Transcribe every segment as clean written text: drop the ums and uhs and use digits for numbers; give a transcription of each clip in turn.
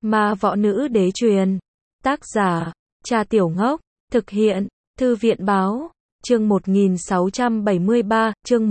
Ma Võ Nữ Đế truyền. Tác giả, Cha Tiểu Ngốc. Thực hiện, Thư viện báo. Chương 1673, chương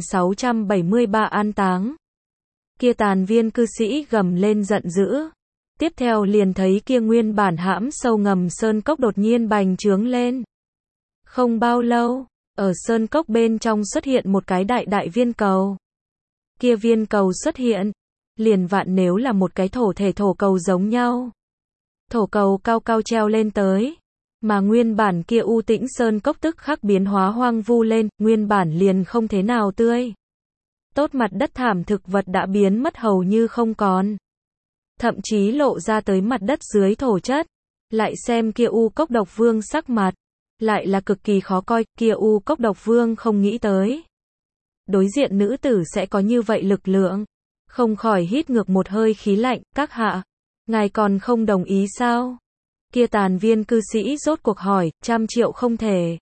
1673 an táng. Kia tàn viên cư sĩ gầm lên giận dữ. Tiếp theo liền thấy kia nguyên bản hãm sâu ngầm sơn cốc đột nhiên bành trướng lên. Không bao lâu, ở sơn cốc bên trong xuất hiện một cái đại đại viên cầu. Kia viên cầu xuất hiện, liền vạn nếu là một cái thổ thể thổ cầu giống nhau. Thổ cầu cao cao treo lên tới, mà nguyên bản kia u tĩnh sơn cốc tức khắc biến hóa hoang vu lên, nguyên bản liền không thế nào tươi tốt mặt đất thảm thực vật đã biến mất hầu như không còn. Thậm chí lộ ra tới mặt đất dưới thổ chất. Lại xem kia u cốc độc vương sắc mặt, lại là cực kỳ khó coi, kia u cốc độc vương không nghĩ tới. Đối diện nữ tử sẽ có như vậy lực lượng. Không khỏi hít ngược một hơi khí lạnh, các hạ, ngài còn không đồng ý sao? Kia tàn viên cư sĩ rốt cuộc hỏi, 100 triệu không thể.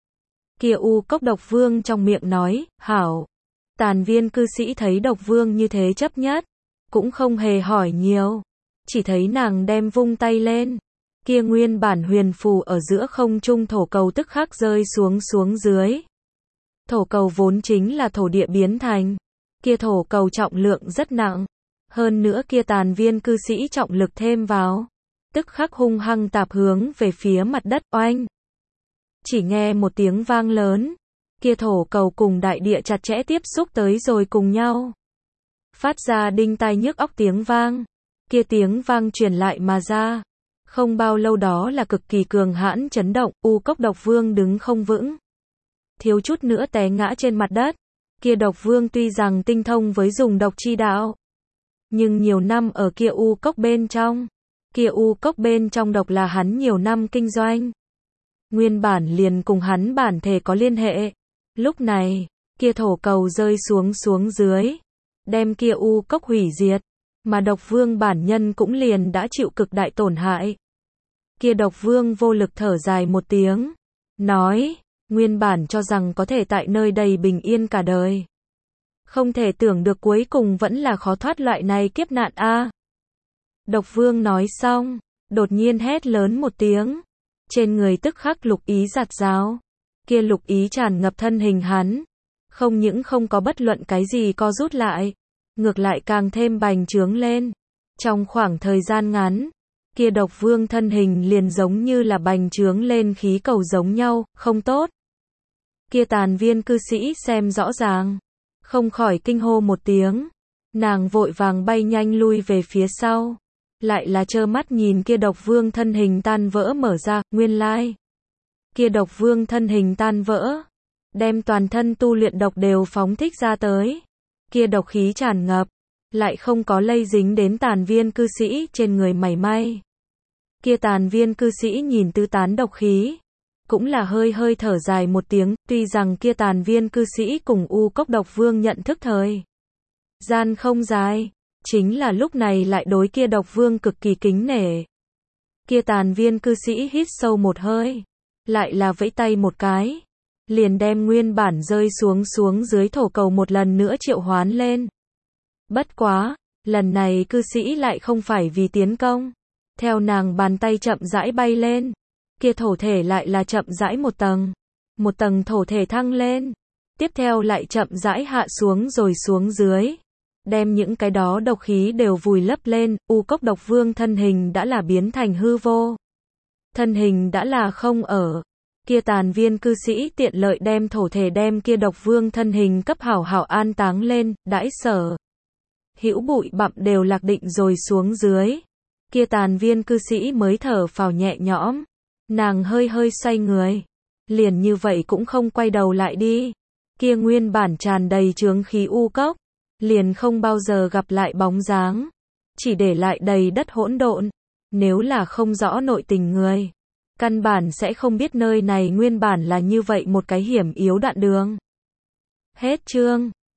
Kia u cốc độc vương trong miệng nói, hảo. Tàn viên cư sĩ thấy độc vương như thế chấp nhất, cũng không hề hỏi nhiều. Chỉ thấy nàng đem vung tay lên. Kia nguyên bản huyền phù ở giữa không trung thổ cầu tức khắc rơi xuống dưới. Thổ cầu vốn chính là thổ địa biến thành. Kia thổ cầu trọng lượng rất nặng. Hơn nữa kia tàn viên cư sĩ trọng lực thêm vào. Tức khắc hung hăng tạp hướng về phía mặt đất, oanh. Chỉ nghe một tiếng vang lớn. Kia thổ cầu cùng đại địa chặt chẽ tiếp xúc tới rồi cùng nhau. Phát ra đinh tai nhức óc tiếng vang. Kia tiếng vang truyền lại mà ra. Không bao lâu đó là cực kỳ cường hãn chấn động, u cốc độc vương đứng không vững. Thiếu chút nữa té ngã trên mặt đất. Kia độc vương tuy rằng tinh thông với dùng độc chi đạo, nhưng nhiều năm ở kia u cốc bên trong. Kia u cốc bên trong độc là hắn nhiều năm kinh doanh. Nguyên bản liền cùng hắn bản thể có liên hệ. Lúc này, kia thổ cầu rơi xuống dưới. Đem kia u cốc hủy diệt. Mà độc vương bản nhân cũng liền đã chịu cực đại tổn hại. Kia độc vương vô lực thở dài một tiếng. Nói, nguyên bản cho rằng có thể tại nơi đây bình yên cả đời. Không thể tưởng được cuối cùng vẫn là khó thoát loại này kiếp nạn a. Độc vương nói xong, đột nhiên hét lớn một tiếng. Trên người tức khắc lục ý giạt rào. Kia lục ý tràn ngập thân hình hắn. Không những không có bất luận cái gì co rút lại. Ngược lại càng thêm bành trướng lên. Trong khoảng thời gian ngắn, kia độc vương thân hình liền giống như là bành trướng lên khí cầu giống nhau, không tốt. Kia tàn viên cư sĩ xem rõ ràng, không khỏi kinh hô một tiếng. Nàng vội vàng bay nhanh lui về phía sau. Lại là trơ mắt nhìn kia độc vương thân hình tan vỡ mở ra, nguyên lai. Kia độc vương thân hình tan vỡ, đem toàn thân tu luyện độc đều phóng thích ra tới. Kia độc khí tràn ngập, lại không có lây dính đến tàn viên cư sĩ trên người mảy may. Kia tàn viên cư sĩ nhìn tứ tán độc khí, cũng là hơi thở dài một tiếng, tuy rằng kia tàn viên cư sĩ cùng u cốc độc vương nhận thức thời gian không dài, chính là lúc này lại đối kia độc vương cực kỳ kính nể. Kia tàn viên cư sĩ hít sâu một hơi, lại là vẫy tay một cái, liền đem nguyên bản rơi xuống dưới thổ cầu một lần nữa triệu hoán lên. Bất quá, lần này cư sĩ lại không phải vì tiến công. Theo nàng bàn tay chậm rãi bay lên, kia thổ thể lại là chậm rãi một tầng thổ thể thăng lên. Tiếp theo lại chậm rãi hạ xuống rồi xuống dưới. Đem những cái đó độc khí đều vùi lấp lên, u cốc độc vương thân hình đã là biến thành hư vô. Thân hình đã là không ở. Kia tàn viên cư sĩ tiện lợi đem thổ thể đem kia độc vương thân hình cấp hảo hảo an táng lên, đãi sở hữu bụi bặm đều lạc định rồi xuống dưới. Kia tàn viên cư sĩ mới thở phào nhẹ nhõm. Nàng hơi xoay người. Liền như vậy cũng không quay đầu lại đi. Kia nguyên bản tràn đầy chướng khí u cốc. Liền không bao giờ gặp lại bóng dáng. Chỉ để lại đầy đất hỗn độn. Nếu là không rõ nội tình người, căn bản sẽ không biết nơi này nguyên bản là như vậy một cái hiểm yếu đoạn đường. Hết chương.